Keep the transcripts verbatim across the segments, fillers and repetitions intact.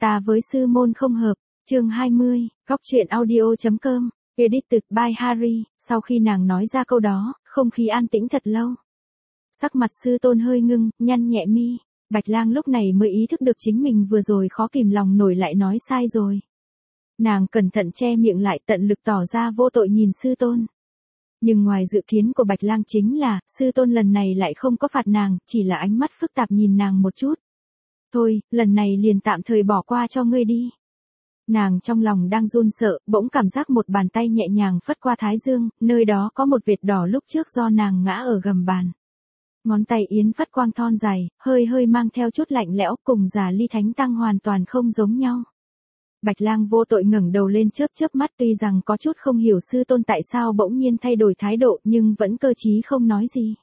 Ta với sư môn không hợp, chương hai mươi, góc truyện audio.com, edited by Harry. Sau khi nàng nói ra câu đó, không khí an tĩnh thật lâu. Sắc mặt sư tôn hơi ngưng, nhăn nhẹ mi. Bạch Lang lúc này mới ý thức được chính mình vừa rồi khó kìm lòng nổi lại nói sai rồi. Nàng cẩn thận che miệng lại, tận lực tỏ ra vô tội nhìn sư tôn. Nhưng ngoài dự kiến của Bạch Lang chính là, sư tôn lần này lại không có phạt nàng, chỉ là ánh mắt phức tạp nhìn nàng một chút. Thôi, lần này liền tạm thời bỏ qua cho ngươi đi. Nàng trong lòng đang run sợ, bỗng cảm giác một bàn tay nhẹ nhàng phất qua thái dương, nơi đó có một vệt đỏ lúc trước do nàng ngã ở gầm bàn. Ngón tay Yến Phất Quang thon dài, hơi hơi mang theo chút lạnh lẽo, cùng Già Ly Thánh Tăng hoàn toàn không giống nhau. Bạch Lang vô tội ngẩng đầu lên chớp chớp mắt, tuy rằng có chút không hiểu sư tôn tại sao bỗng nhiên thay đổi thái độ, nhưng vẫn cơ trí không nói gì.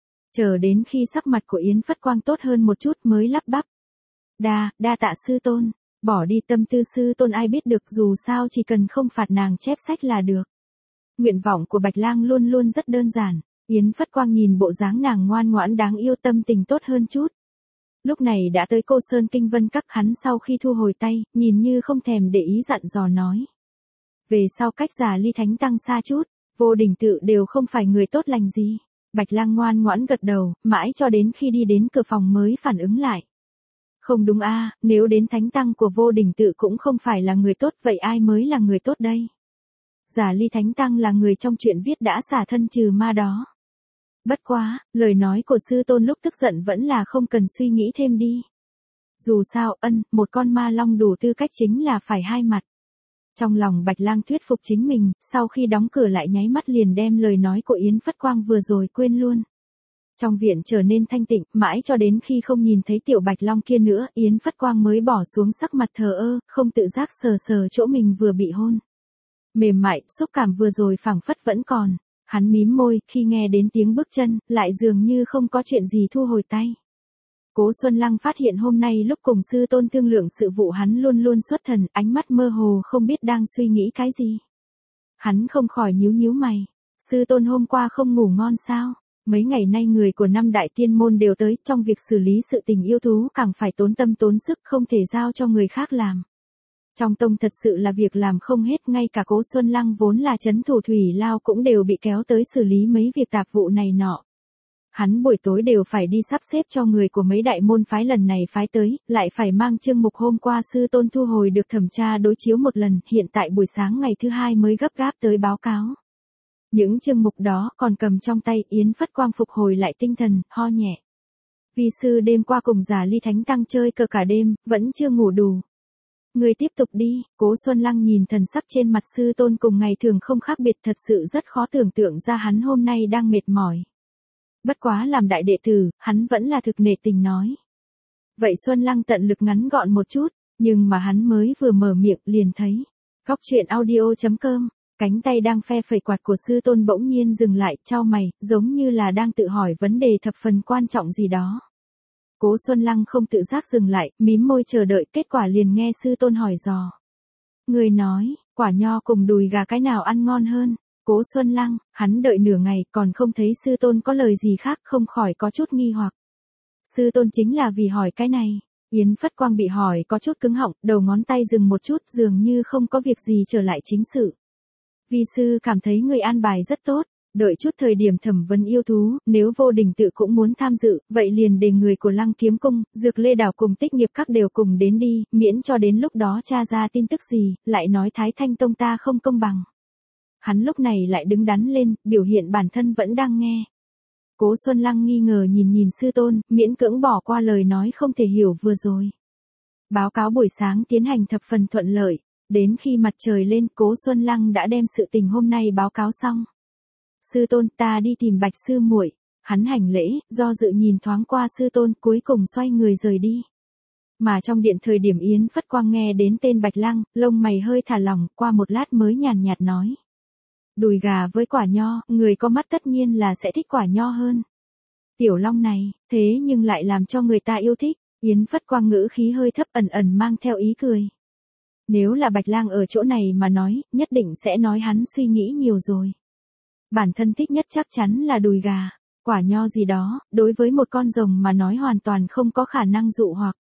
Chờ đến khi sắc mặt của Yến Phất Quang tốt hơn một chút mới lắp bắp. Đa, đa tạ sư tôn, bỏ đi tâm tư sư tôn ai biết được, dù sao chỉ cần không phạt nàng chép sách là được. Nguyện vọng của Bạch Lang luôn luôn rất đơn giản. Yến Phất Quang nhìn bộ dáng nàng ngoan ngoãn đáng yêu, tâm tình tốt hơn chút. Lúc này đã tới Cô Sơn Kinh Vân Các, hắn sau khi thu hồi tay, nhìn như không thèm để ý dặn dò nói. Về sau cách Già Ly Thánh Tăng xa chút, Vô Đình Tự đều không phải người tốt lành gì. Bạch Lang ngoan ngoãn gật đầu, mãi cho đến khi đi đến cửa phòng mới phản ứng lại. Không đúng a, à, nếu đến Thánh Tăng của Vô Đình Tự cũng không phải là người tốt, vậy ai mới là người tốt đây? Già Ly Thánh Tăng là người trong truyện viết đã xả thân trừ ma đó. Bất quá, lời nói của sư tôn lúc tức giận vẫn là không cần suy nghĩ thêm đi. Dù sao, ân, một con ma long đủ tư cách chính là phải hai mặt. Trong lòng Bạch Lang thuyết phục chính mình, sau khi đóng cửa lại nháy mắt liền đem lời nói của Yến Phất Quang vừa rồi quên luôn. Trong viện trở nên thanh tịnh, mãi cho đến khi không nhìn thấy tiểu Bạch Long kia nữa, Yến Phất Quang mới bỏ xuống sắc mặt thờ ơ, không tự giác sờ sờ chỗ mình vừa bị hôn. Mềm mại, xúc cảm vừa rồi phảng phất vẫn còn. Hắn mím môi, khi nghe đến tiếng bước chân, lại dường như không có chuyện gì thu hồi tay. Cố Xuân Lăng phát hiện hôm nay lúc cùng sư tôn thương lượng sự vụ hắn luôn luôn xuất thần, ánh mắt mơ hồ không biết đang suy nghĩ cái gì. Hắn không khỏi nhíu nhíu mày. Sư tôn hôm qua không ngủ ngon sao? Mấy ngày nay người của năm đại tiên môn đều tới, trong việc xử lý sự tình yêu thú càng phải tốn tâm tốn sức, không thể giao cho người khác làm. Trong tông thật sự là việc làm không hết, ngay cả Cố Xuân Lăng vốn là trấn thủ thủy lao cũng đều bị kéo tới xử lý mấy việc tạp vụ này nọ. Hắn buổi tối đều phải đi sắp xếp cho người của mấy đại môn phái lần này phái tới, lại phải mang chương mục hôm qua sư tôn thu hồi được thẩm tra đối chiếu một lần, hiện tại buổi sáng ngày thứ hai mới gấp gáp tới báo cáo. Những chương mục đó còn cầm trong tay, Yến Phất Quang phục hồi lại tinh thần, ho nhẹ. Vi sư đêm qua cùng Già Ly Thánh Tăng chơi cờ cả đêm, vẫn chưa ngủ đủ. Người tiếp tục đi. Cố Xuân Lăng nhìn thần sắc trên mặt sư tôn cùng ngày thường không khác biệt, thật sự rất khó tưởng tượng ra hắn hôm nay đang mệt mỏi. Bất quá làm đại đệ tử, hắn vẫn là thực nể tình nói. Vậy Xuân Lăng tận lực ngắn gọn một chút, nhưng mà hắn mới vừa mở miệng liền thấy. Góc truyện audio.com, cánh tay đang phe phẩy quạt của sư tôn bỗng nhiên dừng lại, chau mày, giống như là đang tự hỏi vấn đề thập phần quan trọng gì đó. Cố Xuân Lăng không tự giác dừng lại, mím môi chờ đợi, kết quả liền nghe sư tôn hỏi dò. Người nói, quả nho cùng đùi gà cái nào ăn ngon hơn? Cố Xuân Lăng, hắn đợi nửa ngày còn không thấy sư tôn có lời gì khác, không khỏi có chút nghi hoặc. Sư tôn chính là vì hỏi cái này. Yến Phất Quang bị hỏi có chút cứng họng, đầu ngón tay dừng một chút, dường như không có việc gì trở lại chính sự. Vi sư cảm thấy người an bài rất tốt. Đợi chút thời điểm thẩm vấn yêu thú, nếu Vô Đình Tự cũng muốn tham dự, vậy liền để người của Lăng Kiếm Cung, Dược Lê Đảo cùng Tích Nghiệp Các đều cùng đến đi, miễn cho đến lúc đó tra ra tin tức gì, lại nói Thái Thanh Tông ta không công bằng. Hắn lúc này lại đứng đắn lên, biểu hiện bản thân vẫn đang nghe. Cố Xuân Lăng nghi ngờ nhìn nhìn sư tôn, miễn cưỡng bỏ qua lời nói không thể hiểu vừa rồi. Báo cáo buổi sáng tiến hành thập phần thuận lợi, đến khi mặt trời lên, Cố Xuân Lăng đã đem sự tình hôm nay báo cáo xong. Sư tôn, ta đi tìm Bạch sư muội. Hắn hành lễ, do dự nhìn thoáng qua sư tôn, cuối cùng xoay người rời đi. Mà trong điện thời điểm Yến Phất Quang nghe đến tên Bạch Lăng, lông mày hơi thả lỏng, qua một lát mới nhàn nhạt nói. Đùi gà với quả nho, người có mắt tất nhiên là sẽ thích quả nho hơn. Tiểu Long này, thế nhưng lại làm cho người ta yêu thích. Yến Phất Quang ngữ khí hơi thấp, ẩn ẩn mang theo ý cười. Nếu là Bạch Lang ở chỗ này mà nói, nhất định sẽ nói hắn suy nghĩ nhiều rồi. Bản thân thích nhất chắc chắn là đùi gà, quả nho gì đó, đối với một con rồng mà nói hoàn toàn không có khả năng dụ hoặc.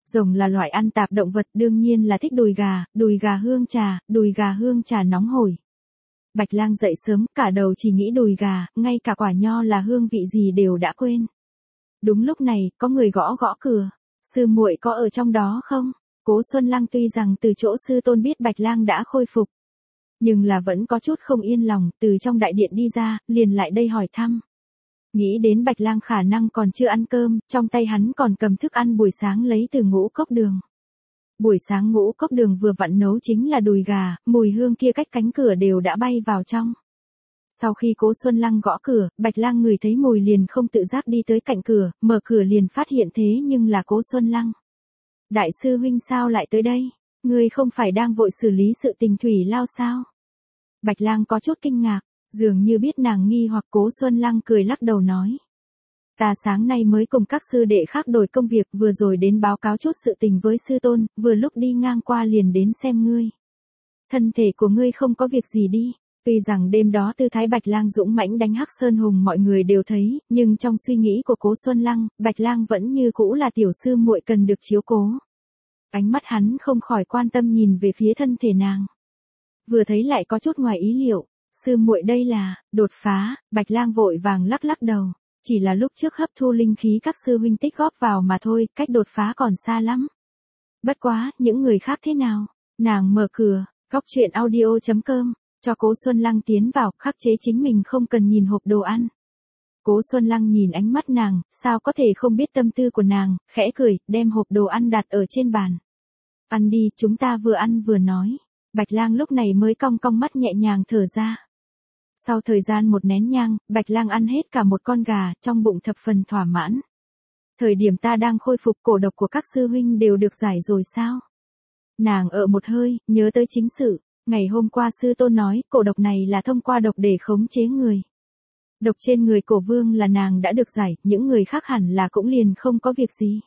Rồng là loại ăn tạp động vật, đương nhiên là thích đùi gà, đùi gà hương trà, đùi gà hương trà nóng hổi. Bạch Lang dậy sớm, cả đầu chỉ nghĩ đùi gà, ngay cả quả nho là hương vị gì đều đã quên. Đúng lúc này, có người gõ gõ cửa. Sư muội có ở trong đó không? Cố Xuân Lăng tuy rằng từ chỗ sư tôn biết Bạch Lang đã khôi phục, nhưng là vẫn có chút không yên lòng, từ trong đại điện đi ra, liền lại đây hỏi thăm. Nghĩ đến Bạch Lang khả năng còn chưa ăn cơm, trong tay hắn còn cầm thức ăn buổi sáng lấy từ ngũ cốc đường. Buổi sáng ngũ cốc đường vừa vặn nấu chính là đùi gà, mùi hương kia cách cánh cửa đều đã bay vào trong. Sau khi Cố Xuân Lăng gõ cửa, Bạch Lang ngửi thấy mùi liền không tự giác đi tới cạnh cửa, mở cửa liền phát hiện thế nhưng là Cố Xuân Lăng. Đại sư huynh sao lại tới đây? Ngươi không phải đang vội xử lý sự tình thủy lao sao? Bạch Lang có chút kinh ngạc, dường như biết nàng nghi hoặc. Cố Xuân Lăng cười lắc đầu nói. Ta sáng nay mới cùng các sư đệ khác đổi công việc, vừa rồi đến báo cáo chút sự tình với sư tôn, vừa lúc đi ngang qua liền đến xem ngươi. Thân thể của ngươi không có việc gì đi. Tuy rằng đêm đó tư thái Bạch Lang dũng mãnh đánh Hắc Sơn Hùng mọi người đều thấy, nhưng trong suy nghĩ của Cố Xuân Lăng, Bạch Lang vẫn như cũ là tiểu sư muội cần được chiếu cố. Ánh mắt hắn không khỏi quan tâm nhìn về phía thân thể nàng. Vừa thấy lại có chút ngoài ý liệu, sư muội đây là đột phá. Bạch Lang vội vàng lắc lắc đầu, chỉ là lúc trước hấp thu linh khí các sư huynh tích góp vào mà thôi, cách đột phá còn xa lắm. Bất quá, những người khác thế nào? Nàng mở cửa, góc truyện audio chấm com, cho Cố Xuân Lăng tiến vào, khắc chế chính mình không cần nhìn hộp đồ ăn. Cố Xuân Lăng nhìn ánh mắt nàng, sao có thể không biết tâm tư của nàng, khẽ cười, đem hộp đồ ăn đặt ở trên bàn. Ăn đi, chúng ta vừa ăn vừa nói. Bạch Lang lúc này mới cong cong mắt nhẹ nhàng thở ra. Sau thời gian một nén nhang, Bạch Lang ăn hết cả một con gà, trong bụng thập phần thỏa mãn. Thời điểm ta đang khôi phục, cổ độc của các sư huynh đều được giải rồi sao? Nàng ở một hơi, nhớ tới chính sự. Ngày hôm qua sư tôn nói, cổ độc này là thông qua độc để khống chế người. Độc trên người Cổ Vương là nàng đã được giải, những người khác hẳn là cũng liền không có việc gì.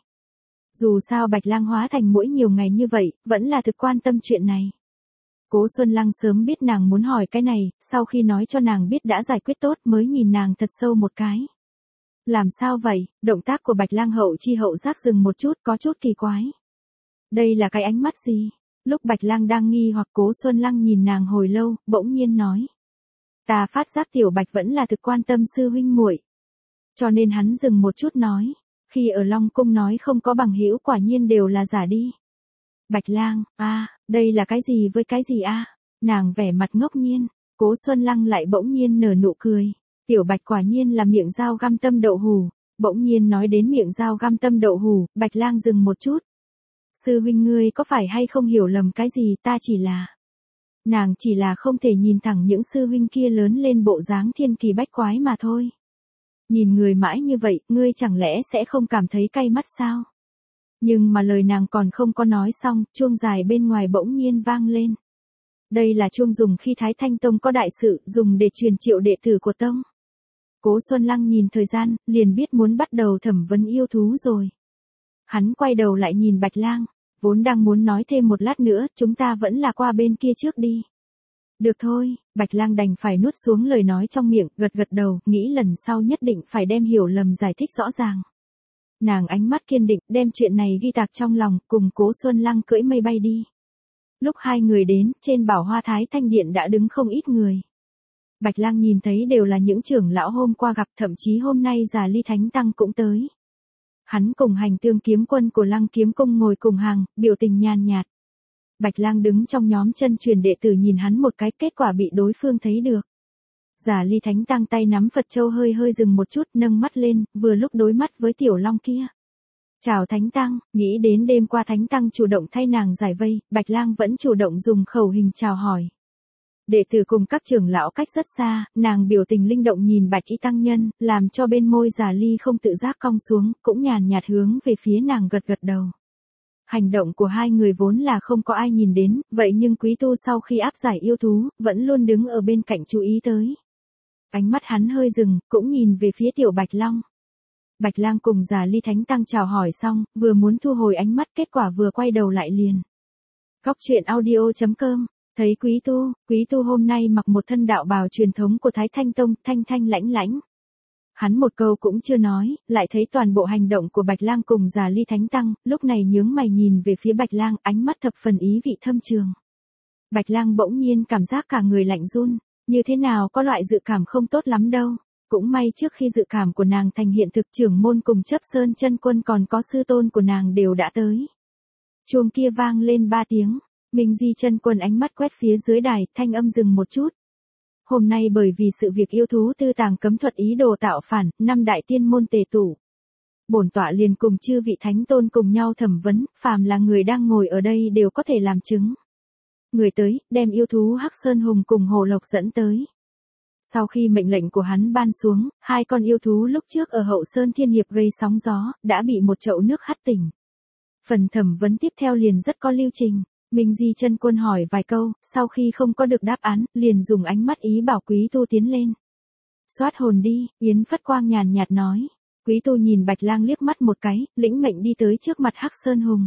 Dù sao Bạch Lang hóa thành muỗi nhiều ngày như vậy, vẫn là thực quan tâm chuyện này. Cố Xuân Lăng sớm biết nàng muốn hỏi cái này, sau khi nói cho nàng biết đã giải quyết tốt mới nhìn nàng thật sâu một cái. Làm sao vậy? Động tác của Bạch Lang hậu chi hậu giác dừng một chút, có chút kỳ quái. Đây là cái ánh mắt gì? Lúc Bạch Lang đang nghi hoặc, Cố Xuân Lăng nhìn nàng hồi lâu, bỗng nhiên nói. Ta phát giác tiểu Bạch vẫn là thực quan tâm sư huynh muội. Cho nên hắn dừng một chút nói. Khi ở Long Cung nói không có bằng hữu quả nhiên đều là giả đi. Bạch Lang, a, à, đây là cái gì với cái gì a? À? Nàng vẻ mặt ngốc nhiên, Cố Xuân Lăng lại bỗng nhiên nở nụ cười. Tiểu Bạch quả nhiên là miệng dao găm tâm đậu hù. Bỗng nhiên nói đến miệng dao găm tâm đậu hù, Bạch Lang dừng một chút. Sư huynh ngươi có phải hay không hiểu lầm cái gì, ta chỉ là... Nàng chỉ là không thể nhìn thẳng những sư huynh kia lớn lên bộ dáng thiên kỳ bách quái mà thôi. Nhìn người mãi như vậy, ngươi chẳng lẽ sẽ không cảm thấy cay mắt sao? Nhưng mà lời nàng còn không có nói xong, chuông dài bên ngoài bỗng nhiên vang lên. Đây là chuông dùng khi Thái Thanh Tông có đại sự, dùng để truyền triệu đệ tử của tông. Cố Xuân Lăng nhìn thời gian, liền biết muốn bắt đầu thẩm vấn yêu thú rồi. Hắn quay đầu lại nhìn Bạch Lang, vốn đang muốn nói thêm một lát nữa, chúng ta vẫn là qua bên kia trước đi. Được thôi, Bạch Lang đành phải nuốt xuống lời nói trong miệng, gật gật đầu, nghĩ lần sau nhất định phải đem hiểu lầm giải thích rõ ràng. Nàng ánh mắt kiên định, đem chuyện này ghi tạc trong lòng, cùng Cố Xuân Lăng cưỡi mây bay đi. Lúc hai người đến, trên bảo hoa Thái Thanh Điện đã đứng không ít người. Bạch Lang nhìn thấy đều là những trưởng lão hôm qua gặp, thậm chí hôm nay Già Ly Thánh Tăng cũng tới. Hắn cùng Hành Tương kiếm quân của Lăng Kiếm Cung ngồi cùng hàng, biểu tình nhàn nhạt. Bạch Lang đứng trong nhóm chân truyền đệ tử nhìn hắn một cái, kết quả bị đối phương thấy được. Già Ly Thánh Tăng tay nắm Phật châu hơi hơi dừng một chút, nâng mắt lên, vừa lúc đối mắt với tiểu long kia. Chào Thánh Tăng, nghĩ đến đêm qua Thánh Tăng chủ động thay nàng giải vây, Bạch Lang vẫn chủ động dùng khẩu hình chào hỏi. Đệ tử cùng các trưởng lão cách rất xa, nàng biểu tình linh động nhìn Bạch Y Tăng Nhân, làm cho bên môi Già Ly không tự giác cong xuống, cũng nhàn nhạt hướng về phía nàng gật gật đầu. Hành động của hai người vốn là không có ai nhìn đến, vậy nhưng Quý Tu sau khi áp giải yêu thú, vẫn luôn đứng ở bên cạnh chú ý tới. Ánh mắt hắn hơi dừng, cũng nhìn về phía tiểu Bạch Long. Bạch Lang cùng Già Ly Thánh Tăng chào hỏi xong, vừa muốn thu hồi ánh mắt, kết quả vừa quay đầu lại liền. Góc truyện audio chấm com, thấy Quý Tu, Quý Tu hôm nay mặc một thân đạo bào truyền thống của Thái Thanh Tông, thanh thanh lãnh lãnh. Hắn một câu cũng chưa nói, lại thấy toàn bộ hành động của Bạch Lang cùng Già Ly Thánh Tăng, lúc này nhướng mày nhìn về phía Bạch Lang, ánh mắt thập phần ý vị thâm trường. Bạch Lang bỗng nhiên cảm giác cả người lạnh run, như thế nào có loại dự cảm không tốt lắm đâu. Cũng may trước khi dự cảm của nàng thành hiện thực, trưởng môn cùng Chấp Sơn Chân Quân còn có sư tôn của nàng đều đã tới. Chuông kia vang lên ba tiếng, Minh Di Chân Quân ánh mắt quét phía dưới đài, thanh âm dừng một chút. Hôm nay bởi vì sự việc yêu thú tư tàng cấm thuật ý đồ tạo phản, năm đại tiên môn tề tụ. Bổn tọa liền cùng chư vị thánh tôn cùng nhau thẩm vấn, phàm là người đang ngồi ở đây đều có thể làm chứng. Người tới, đem yêu thú Hắc Sơn Hùng cùng Hồ Lộc dẫn tới. Sau khi mệnh lệnh của hắn ban xuống, hai con yêu thú lúc trước ở Hậu Sơn Thiên Hiệp gây sóng gió, đã bị một chậu nước hắt tỉnh. Phần thẩm vấn tiếp theo liền rất có lưu trình. Minh Di Chân Quân hỏi vài câu, sau khi không có được đáp án, liền dùng ánh mắt ý bảo Quý Tu tiến lên. Soát hồn đi, Yến Phất Quang nhàn nhạt nói. Quý Tu nhìn Bạch Lang liếc mắt một cái, lĩnh mệnh đi tới trước mặt Hắc Sơn Hùng.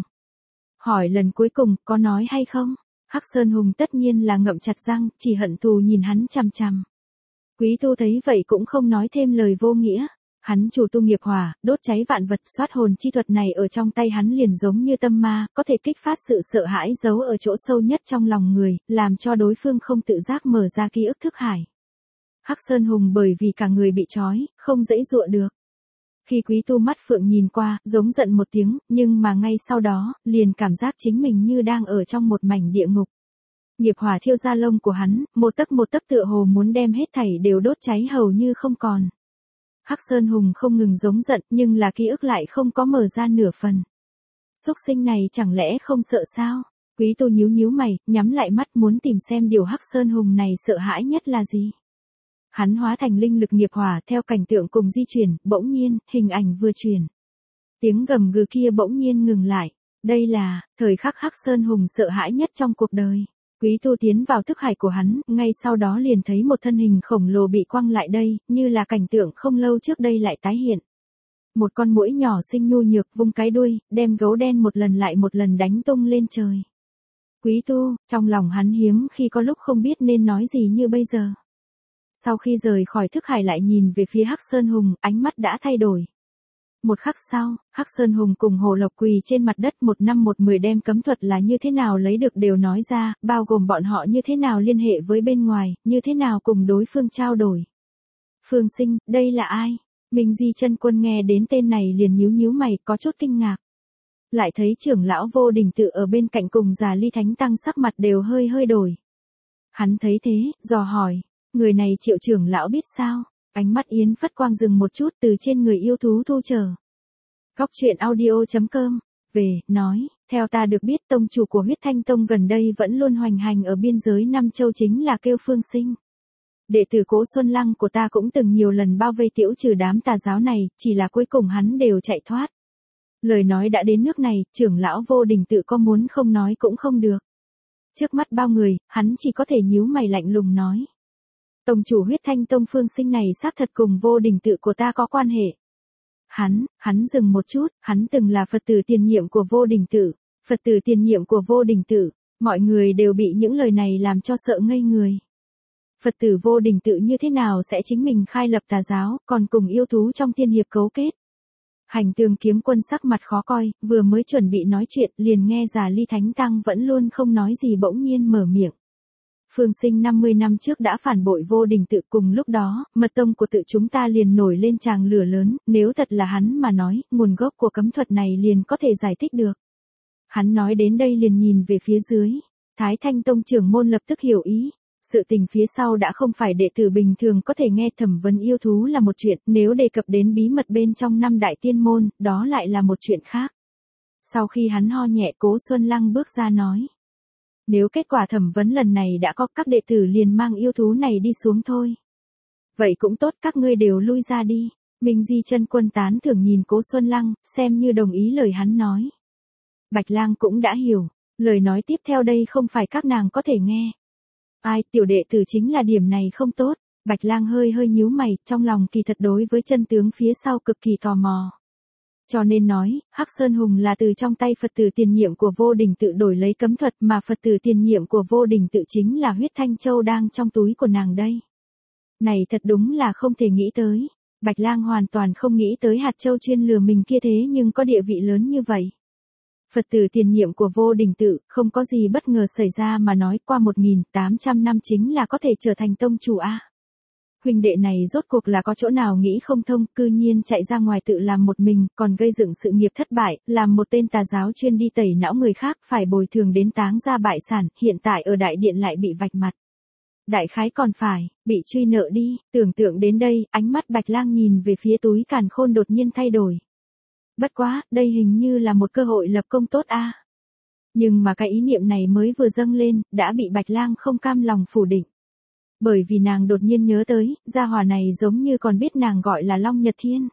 Hỏi lần cuối cùng, có nói hay không? Hắc Sơn Hùng tất nhiên là ngậm chặt răng, chỉ hận thù nhìn hắn chằm chằm. Quý Tu thấy vậy cũng không nói thêm lời vô nghĩa. Hắn chủ tu nghiệp hỏa, đốt cháy vạn vật, soát hồn chi thuật này ở trong tay hắn liền giống như tâm ma, có thể kích phát sự sợ hãi giấu ở chỗ sâu nhất trong lòng người, làm cho đối phương không tự giác mở ra ký ức thức hải. Hắc Sơn Hùng bởi vì cả người bị trói, không dãy dụa được. Khi Quý Tu mắt phượng nhìn qua, giống giận một tiếng, nhưng mà ngay sau đó, liền cảm giác chính mình như đang ở trong một mảnh địa ngục. Nghiệp hỏa thiêu da lông của hắn, một tấc một tấc tựa hồ muốn đem hết thảy đều đốt cháy hầu như không còn. Hắc Sơn Hùng không ngừng giống giận, nhưng là ký ức lại không có mở ra nửa phần. Súc sinh này chẳng lẽ không sợ sao? Quý Tu nhíu nhíu mày, nhắm lại mắt muốn tìm xem điều Hắc Sơn Hùng này sợ hãi nhất là gì. Hắn hóa thành linh lực nghiệp hỏa theo cảnh tượng cùng di chuyển, bỗng nhiên, hình ảnh vừa chuyển. Tiếng gầm gừ kia bỗng nhiên ngừng lại. Đây là, thời khắc Hắc Sơn Hùng sợ hãi nhất trong cuộc đời. Quý Tu tiến vào thức hải của hắn, ngay sau đó liền thấy một thân hình khổng lồ bị quăng lại đây, như là cảnh tượng không lâu trước đây lại tái hiện. Một con muỗi nhỏ xinh nhu nhược vung cái đuôi, đem gấu đen một lần lại một lần đánh tung lên trời. Quý Tu, trong lòng hắn hiếm khi có lúc không biết nên nói gì như bây giờ. Sau khi rời khỏi thức hải lại nhìn về phía Hắc Sơn Hùng, ánh mắt đã thay đổi. Một khắc sau, Hắc Sơn Hùng cùng Hồ Lộc quỳ trên mặt đất một năm một mười đem cấm thuật là như thế nào lấy được đều nói ra, bao gồm bọn họ như thế nào liên hệ với bên ngoài, như thế nào cùng đối phương trao đổi. Phương Sinh, đây là ai? Minh Di Chân Quân nghe đến tên này liền nhíu nhíu mày, có chút kinh ngạc. Lại thấy trưởng lão Vô Đình Tự ở bên cạnh cùng Già Ly Thánh Tăng sắc mặt đều hơi hơi đổi. Hắn thấy thế, dò hỏi, người này Triệu trưởng lão biết sao? Ánh mắt Yến Phất Quang dừng một chút từ trên người yêu thú thu trở. Góc truyện audio chấm com, về, nói, theo ta được biết tông chủ của huyết thanh tông gần đây vẫn luôn hoành hành ở biên giới Nam Châu chính là kêu Phương Sinh. Đệ tử Cố Xuân Lăng của ta cũng từng nhiều lần bao vây tiễu trừ đám tà giáo này, chỉ là cuối cùng hắn đều chạy thoát. Lời nói đã đến nước này, trưởng lão Vô Đình Tự có muốn không nói cũng không được. Trước mắt bao người, hắn chỉ có thể nhíu mày lạnh lùng nói. Tông chủ huyết thanh tông Phương Sinh này xác thật cùng Vô Đình Tự của ta có quan hệ. Hắn, hắn dừng một chút, hắn từng là Phật tử tiền nhiệm của Vô Đình Tự. Phật tử tiền nhiệm của Vô Đình Tự, mọi người đều bị những lời này làm cho sợ ngây người. Phật tử Vô Đình Tự như thế nào sẽ chính mình khai lập tà giáo, còn cùng yêu thú trong tiên hiệp cấu kết. Hành Tường Kiếm Quân sắc mặt khó coi, vừa mới chuẩn bị nói chuyện, liền nghe Già Ly Thánh Tăng vẫn luôn không nói gì bỗng nhiên mở miệng. Phương Sinh năm mươi năm trước đã phản bội Vô Đình Tự, cùng lúc đó, mật tông của tự chúng ta liền nổi lên tràng lửa lớn, nếu thật là hắn mà nói, nguồn gốc của cấm thuật này liền có thể giải thích được. Hắn nói đến đây liền nhìn về phía dưới, Thái Thanh Tông trưởng môn lập tức hiểu ý. Sự tình phía sau đã không phải đệ tử bình thường có thể nghe, thẩm vấn yêu thú là một chuyện, nếu đề cập đến bí mật bên trong năm đại tiên môn, đó lại là một chuyện khác. Sau khi hắn ho nhẹ, Cố Xuân Lăng bước ra nói. Nếu kết quả thẩm vấn lần này đã có, các đệ tử liền mang yêu thú này đi xuống thôi. Vậy cũng tốt, các ngươi đều lui ra đi. Minh Di Chân Quân tán thưởng nhìn Cố Xuân Lăng, xem như đồng ý lời hắn nói. Bạch Lang cũng đã hiểu, lời nói tiếp theo đây không phải các nàng có thể nghe. Ai, tiểu đệ tử chính là điểm này không tốt. Bạch Lang hơi hơi nhíu mày, trong lòng kỳ thật đối với chân tướng phía sau cực kỳ tò mò. Cho nên nói, Hắc Sơn Hùng là từ trong tay Phật tử tiền nhiệm của Vô Đình Tự đổi lấy cấm thuật, mà Phật tử tiền nhiệm của Vô Đình Tự chính là huyết thanh châu đang trong túi của nàng đây. Này thật đúng là không thể nghĩ tới. Bạch Lang hoàn toàn không nghĩ tới hạt châu chuyên lừa mình kia thế nhưng có địa vị lớn như vậy. Phật tử tiền nhiệm của Vô Đình Tự, không có gì bất ngờ xảy ra mà nói qua một nghìn tám trăm năm chính là có thể trở thành tông chủ a. Huynh đệ này rốt cuộc là có chỗ nào nghĩ không thông, cư nhiên chạy ra ngoài tự làm một mình, còn gây dựng sự nghiệp thất bại, làm một tên tà giáo chuyên đi tẩy não người khác, phải bồi thường đến táng ra bại sản, hiện tại ở đại điện lại bị vạch mặt. Đại khái còn phải, bị truy nợ đi, tưởng tượng đến đây, ánh mắt Bạch Lang nhìn về phía túi càn khôn đột nhiên thay đổi. Bất quá, đây hình như là một cơ hội lập công tốt a. Nhưng mà cái ý niệm này mới vừa dâng lên, đã bị Bạch Lang không cam lòng phủ định. Bởi vì nàng đột nhiên nhớ tới, gia hỏa này giống như còn biết nàng gọi là Long Nhật Thiên.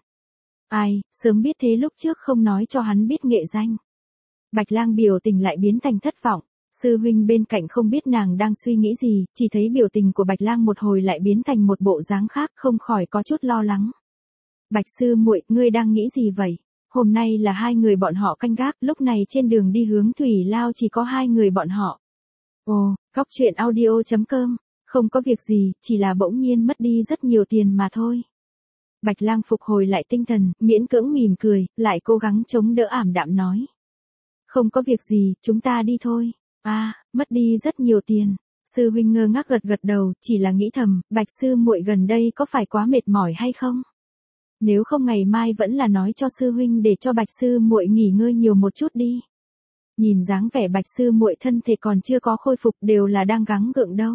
Ai, sớm biết thế lúc trước không nói cho hắn biết nghệ danh. Bạch Lang biểu tình lại biến thành thất vọng. Sư huynh bên cạnh không biết nàng đang suy nghĩ gì, chỉ thấy biểu tình của Bạch Lang một hồi lại biến thành một bộ dáng khác, không khỏi có chút lo lắng. Bạch sư muội, ngươi đang nghĩ gì vậy? Hôm nay là hai người bọn họ canh gác, lúc này trên đường đi hướng Thủy Lao chỉ có hai người bọn họ. Ồ, góc truyện audio chấm com, không có việc gì, chỉ là bỗng nhiên mất đi rất nhiều tiền mà thôi. Bạch Lang phục hồi lại tinh thần, miễn cưỡng mỉm cười, lại cố gắng chống đỡ ảm đạm nói. Không có việc gì, chúng ta đi thôi. À, mất đi rất nhiều tiền. Sư huynh ngơ ngác gật gật đầu, chỉ là nghĩ thầm, Bạch sư muội gần đây có phải quá mệt mỏi hay không? Nếu không ngày mai vẫn là nói cho sư huynh để cho Bạch sư muội nghỉ ngơi nhiều một chút đi. Nhìn dáng vẻ Bạch sư muội thân thể còn chưa có khôi phục đều là đang gắng gượng đâu.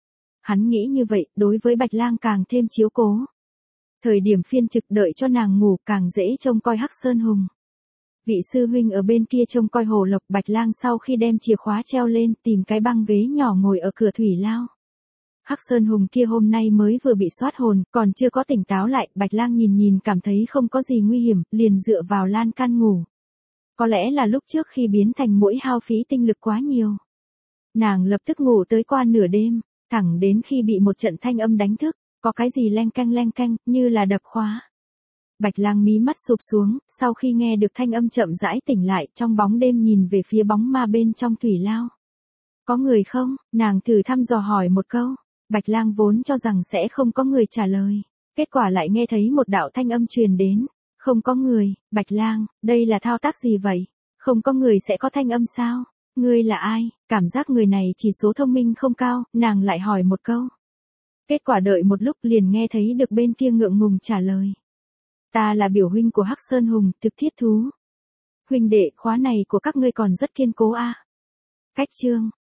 Hắn nghĩ như vậy, đối với Bạch Lang càng thêm chiếu cố. Thời điểm phiên trực đợi cho nàng ngủ càng dễ trông coi Hắc Sơn Hùng. Vị sư huynh ở bên kia trông coi Hồ Lộc. Bạch Lang sau khi đem chìa khóa treo lên tìm cái băng ghế nhỏ ngồi ở cửa Thủy Lao. Hắc Sơn Hùng kia hôm nay mới vừa bị soát hồn, còn chưa có tỉnh táo lại, Bạch Lang nhìn nhìn cảm thấy không có gì nguy hiểm, liền dựa vào lan can ngủ. Có lẽ là lúc trước khi biến thành muỗi hao phí tinh lực quá nhiều. Nàng lập tức ngủ tới qua nửa đêm, thẳng đến khi bị một trận thanh âm đánh thức, có cái gì leng canh leng canh, như là đập khóa. Bạch Lang mí mắt sụp xuống, sau khi nghe được thanh âm chậm rãi tỉnh lại, trong bóng đêm nhìn về phía bóng ma bên trong Thủy Lao. Có người không? Nàng thử thăm dò hỏi một câu. Bạch Lang vốn cho rằng sẽ không có người trả lời. Kết quả lại nghe thấy một đạo thanh âm truyền đến. Không có người. Bạch Lang, đây là thao tác gì vậy? Không có người sẽ có thanh âm sao? Ngươi là ai? Cảm giác người này chỉ số thông minh không cao, nàng lại hỏi một câu. Kết quả đợi một lúc liền nghe thấy được bên kia ngượng ngùng trả lời. Ta là biểu huynh của Hắc Sơn Hùng, thực thiết thú. Huynh đệ, khóa này của các ngươi còn rất kiên cố a. Cách chương.